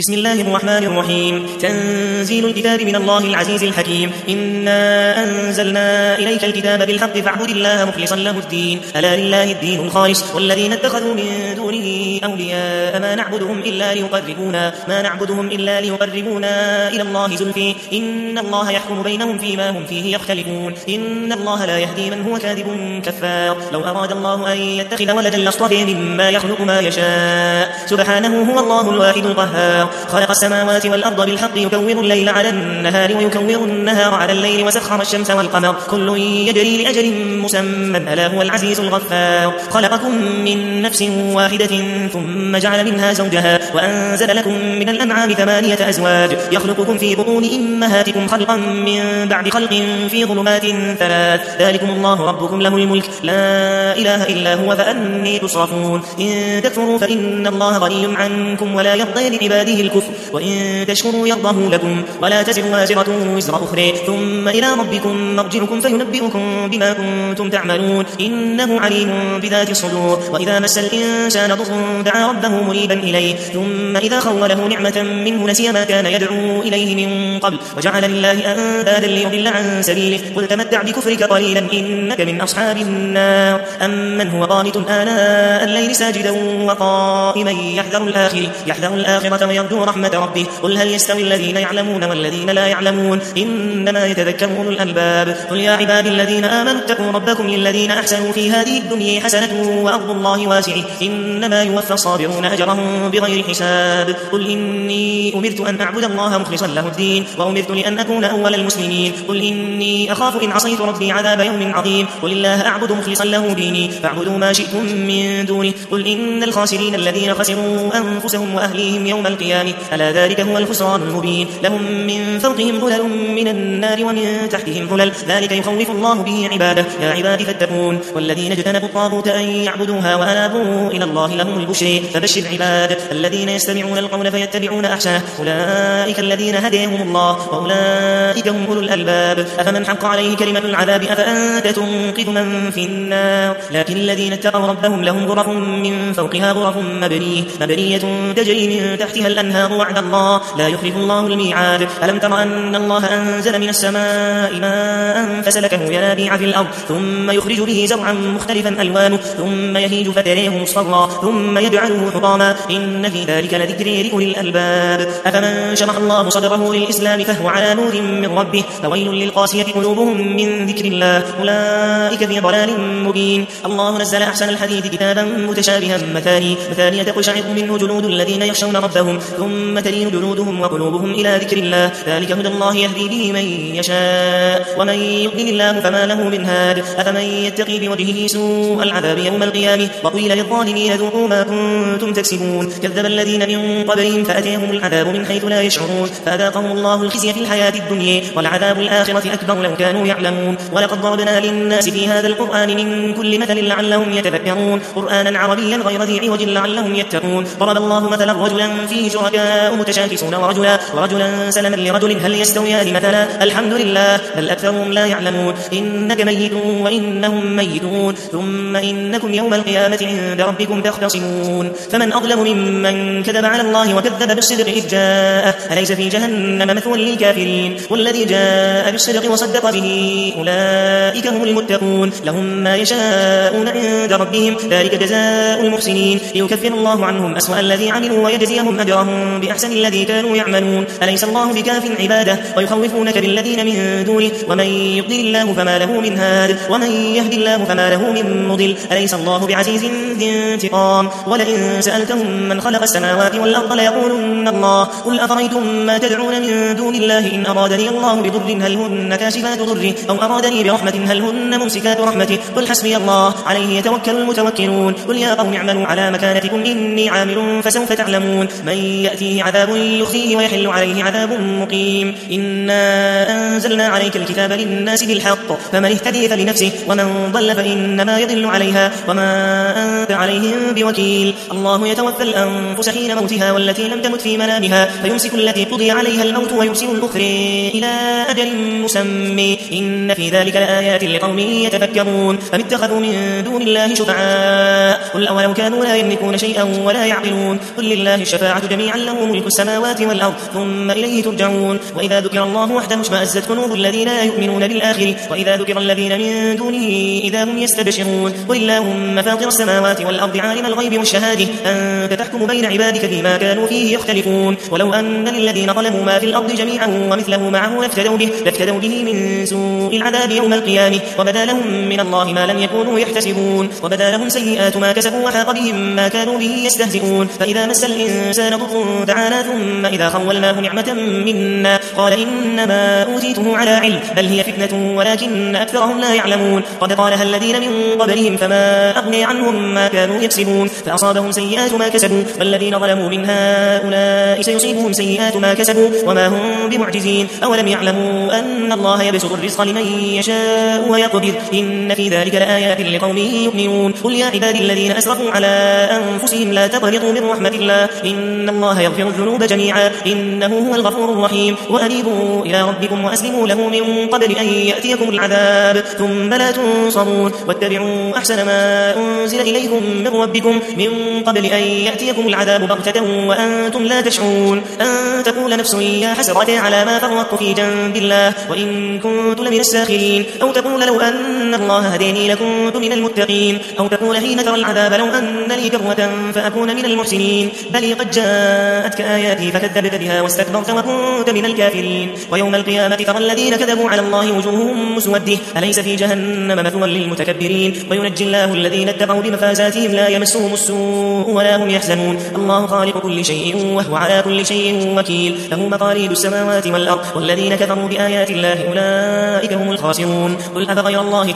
بسم الله الرحمن الرحيم. تنزيل الكتاب من الله العزيز الحكيم. إنا أنزلنا إليك الكتاب بالحق فاعبد الله مخلصا له الدين ألا لله الدين الخالص والذين اتخذوا من دونه أولياء ما نعبدهم إلا ليقربونا إلى الله زلفى إن الله يحكم بينهم فيما هم فيه يختلفون إن الله لا يهدي من هو كاذب كفار. لو أراد الله أن يتخذ ولدا لاصطفى مما يخلق ما يشاء سبحانه هو الله الواحد القهار. خلق السماوات والأرض بالحق يكور الليل على النهار ويكور النهار على الليل وسخر الشمس والقمر كل يجري لأجل مسمى ألا هو العزيز الغفار. خلقكم من نفس واحدة ثم جعل منها زوجها وأنزل لكم من الأنعام 8 أزواج يخلقكم في بطون أمهاتكم خلقا من بعد خلق في ظلمات 3 ذلكم الله ربكم له الملك لا إله إلا هو فأني تصرفون. إن تكفروا فإن الله غني عنكم ولا يرضى لعباده الكفر وإن تشكروا يرضه لكم ولا تزر وازرة وزر أخرى ثم إلى ربكم مرجعكم فينبئكم بما كنتم تعملون إنه عليم بذات الصدور. وإذا مس الإنسان ضر دعا ربه منيبا إليه ثم إذا خوله نعمة منه نسي ما كان يدعو إليه من قبل وجعل لله أندادا ليضل عن سبيله قل تمتع بكفرك قليلا إنك من أصحاب النار. أمن هو قانت آناء الليل ساجدا وقائما يحذر الآخرة ويرجو رحمة ربه قل هل يستوي الذين يعلمون والذين لا يعلمون إنما يتذكر أولو الألباب. قل يا عبادي الذين آمنوا اتقوا ربكم للذين أحسنوا في هذه الدنيا حسنة وأرض الله واسعة إنما يوفى الصابرون أجرهم بغير حساب. قل إني أمرت أن أعبد الله مخلصا له الدين وأمرت لأن أكون أول المسلمين. قل إني أخاف إن عصيت ربي عذاب يوم عظيم. قل الله أعبد مخلصا له ديني فاعبدوا ما شئتم من دونه. قل إن الخاسرين الذين خسروا أنفسهم وأهليهم يوم القيامة ألا ذلك هو الخسران المبين. لهم من فوقهم ظلل من النار ومن تحتهم ظلل ذلك يخوف الله به عباده يا عباد فاتقون. والذين اجتنبوا الطاغوت أن يعبدوها وأنابوا إلى الله لهم البشر فبشر عباد الذين يستمعون القول فيتبعون أحسنه أولئك الذين هداهم الله وأولئك هم أولو الألباب. أفمن حق عليه كلمة العذاب أفأنت تنقذ من في النار. لكن الذين اتقوا ربهم لهم غرف من فوقها غرف مبنية تجري من تحتها الأنهار وعد الله لا يخلف الله الميعاد. ألم تر أن الله أنزل من السماء ماء فسلكه ينابيع في الأرض ثم يخرج به زرعا مختلفا ألوانه ثم يهيج فتريه مصفرا ثم يجعله حطاما إن في ذلك لذكر لأولي الألباب. أفمن شرح الله صدره للإسلام فهو على نور من ربه فويل للقاسية قلوبهم من ذكر الله أولئك في ضلال مبين. الله نزل أحسن الحديث كتابا متشابها مثانية تقشعر منه جلود الذين يخشون ربهم ثم تلين جلودهم وقلوبهم إلى ذكر الله ذلك هدى الله يهدي به من يشاء ومن يضلل الله فما له من هاد. أفمن يتقي بوجهه سوء العذاب يوم القيامة وقيل للظالمين ذوقوا ما كنتم تكسبون. كذب الذين من قبلهم فأتيهم العذاب من حيث لا يشعرون فأذاقهم الله الخزي في الحياة الدنيا والعذاب الآخرة أكبر لو كانوا يعلمون. ولقد ضربنا للناس في هذا القرآن من كل مثل لعلهم يتذكرون قرآنا عربيا غير ذي عوج لعلهم يتقون. ضرب الله مثلا رجلا فيه شركاء متشاكسون ورجلا سلما لرجل هل يستويان مثلا الحمد لله بل أكثرهم لا يعلمون. إنك ميت وإنهم ميتون ثم إنكم يوم القيامة عند ربكم تختصمون. فمن أظلم ممن كذب على الله وكذب بالصدق إذ جاءه أليس في جهنم مثوى للكافرين. والذي جاء بالصدق وصدق به أولئك هم المتقون لهم ما يشاءون عند ربهم ذلك جزاء المحسنين ليكفر الله عنهم أسوأ الذي عملوا ويجزيهم أجرهم بأحسن الذي كانوا يعملون. أليس الله بكاف عباده ويخوفونك بالذين من دونه ومن يضلل الله فما له من هاد ومن يهدي الله فما له من مضل. أليس الله بعزيز ذي انتقام. ولئن سألتهم من خلق السماوات والأرض ليقولن الله قل أفرأيتم ما تدعون من دون الله إن أرادني الله بضر هل هن كاشفات ضره أو أرادني برحمة هل هن ممسكات رحمته قل حسبي الله عليه يتوكل المتوكلون. قل يا قوم اعملوا على مكانتكم إني عامل فسوف تعلمون من يأتيه عذاب يخزيه ويحل عليه عذاب مقيم. إنا أنزلنا عليك الكتاب للناس بالحق فمن اهتدي فلنفسه ومن ضل فإنما يضل عليها وما أنت عليهم بوكيل. الله يتوفى الأنفس حين موتها والتي لم تمت في منامها فيمسك التي قضي عليها الموت ويرسل الأخرى إلى أجل مسمى إن في ذلك لآيات لقوم يتفكرون. أم اتخذوا من دون الله شفعاء قل أولو كانوا لا يملكون شيئا ولا يعقلون قل لله الشفاعة جميعا له ملك السماوات والأرض ثم إليه ترجعون. وإذا ذكر الله وحده اشمأزت قلوب الذين لا يؤمنون بالآخرة وإذا ذكر الذين من دونه إذا هم يستبشرون. قل اللهم فاطر السماوات والأرض عالم الغيب والشهادة أنت تحكم بين عبادك فيما كانوا فيه يختلفون. ولو أن للذين ظلموا ما في الأرض جميعا ومثله معه لافتدوا به من سوء العذاب يوم القيامة وبدا لهم من الله ما لم يكونوا يحتسبون وبدا لهم سيئات ما كسبوا وحاق بهم ما كانوا به يستهزئون. فإذا مس الإنسان ضر دعانا ثم إذا خولناه نعمة منا قال إنما أوتيته على علم بل هي فتنة ولكن أكثرهم لا يعلمون. قد قالها الذين من قبلهم فما أغني عنهم ما كانوا يكسبون فأصابهم سيئات ما كسبوا والذين ظلموا من هؤلاء سيصيبهم سيئات ما كسبوا وما هم بمعجزين. أولم يعلموا أن الله يبسط الرزق لمن يشاء ويقدر إن في ذلك لآيات لقوم يؤمنون. قل يا عبادي الذين أسرفوا على أنفسهم لا تقنطوا من رحمة الله إن الله يغفر الذنوب جميعا إنه هو الغفور الرحيم. وأنيبوا إلى ربكم وأسلموا له من قبل أن يأتيكم العذاب ثم لا تنصرون واتبعوا أحسن ما أنزل إليكم من ربكم من قبل أن يأتيكم العذاب بغتة وأنتم لا تشعرون. أن تقول نفس يا حسرة على ما فرطت في جنب الله وإن كنت لمن الساخرين أو تقول لو أن الله هديني لكنت من المتقين أو تقول حين ترى العذاب لو أن لي كرة فأكون من المحسنين. بل قد جاءتك آياتي فكذبت بها واستكبرت وكنت من الكافرين. ويوم القيامة ترى الذين كذبوا على الله وجوههم مسودة أليس في جهنم مثوى للمتكبرين. وينجي الله الذين اتقوا بمفازاتهم لا يمسهم السوء ولا هم يحزنون. الله خالق كل شيء وهو على كل شيء وكيل له مقاليد السماوات والأرض والذين كفروا بآيات الله أولئك هم الخاسرون. قل أفغير الله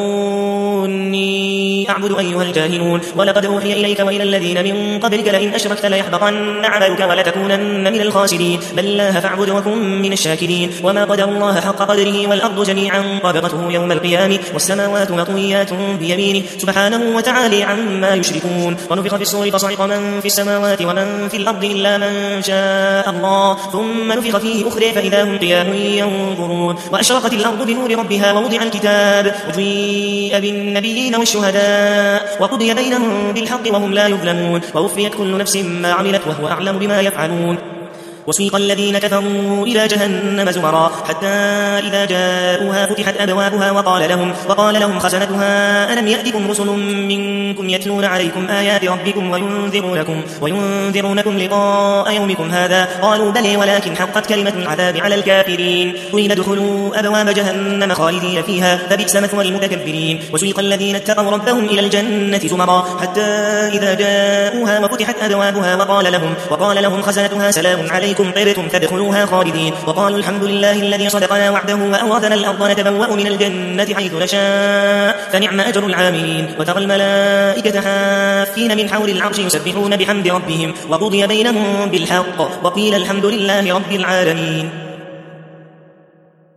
تأمروني أعبد أيها الجاهلون ولقد أوحي إليك وإلى الذين من قبلك لئن أشركت ليحبطن عملك ولتكونن من الخاسرين. بل الله فاعبد وكن من الشاكرين. وما قدر الله حق قدره والأرض جميعا قبضته يوم القيامة والسماوات مطويات بيمينه سبحانه وتعالى عما يشركون. ونفخ في الصور فصعق من في السماوات ومن في الأرض إلا من شاء الله ثم نفخ فيه أخرى فإذا هم قيام ينظرون. وأشرقت الأرض بنور ربها ووضع الكتاب وجيء بالنبيين والشهداء وقضي بينهم بالحق وهم لا يظلمون ووفيت كل نفس ما عملت وهو أعلم بما يفعلون. وسيق الذين كفروا إلى جهنم زمرا حتى إذا جاءوها فتحت أبوابها وقال لهم خزنتها ألم يأتكم رسل منكم يتلون عليكم آيات ربكم وينذرونكم لقاء يومكم هذا قالوا بلى ولكن حقت كلمة العذاب على الكافرين. قيل ادخلوا أبواب جهنم خالدين فيها فبئس مثوى المتكبرين. وسيق الذين اتقوا ربهم إلى الجنة زمرا حتى إذا جاءوها وفتحت أبوابها وقال لهم خزنتها سلام عليكم طبتم فادخلوها خالدين. وقالوا الحمد لله الذي صدقنا وعده وأورثنا الأرض نتبوأ من الجنة حيث نشاء فنعم أجر العاملين. وترى الملائكة حافين من حول العرش يسبحون بحمد ربهم وقضي بينهم بالحق وقيل الحمد لله رب العالمين.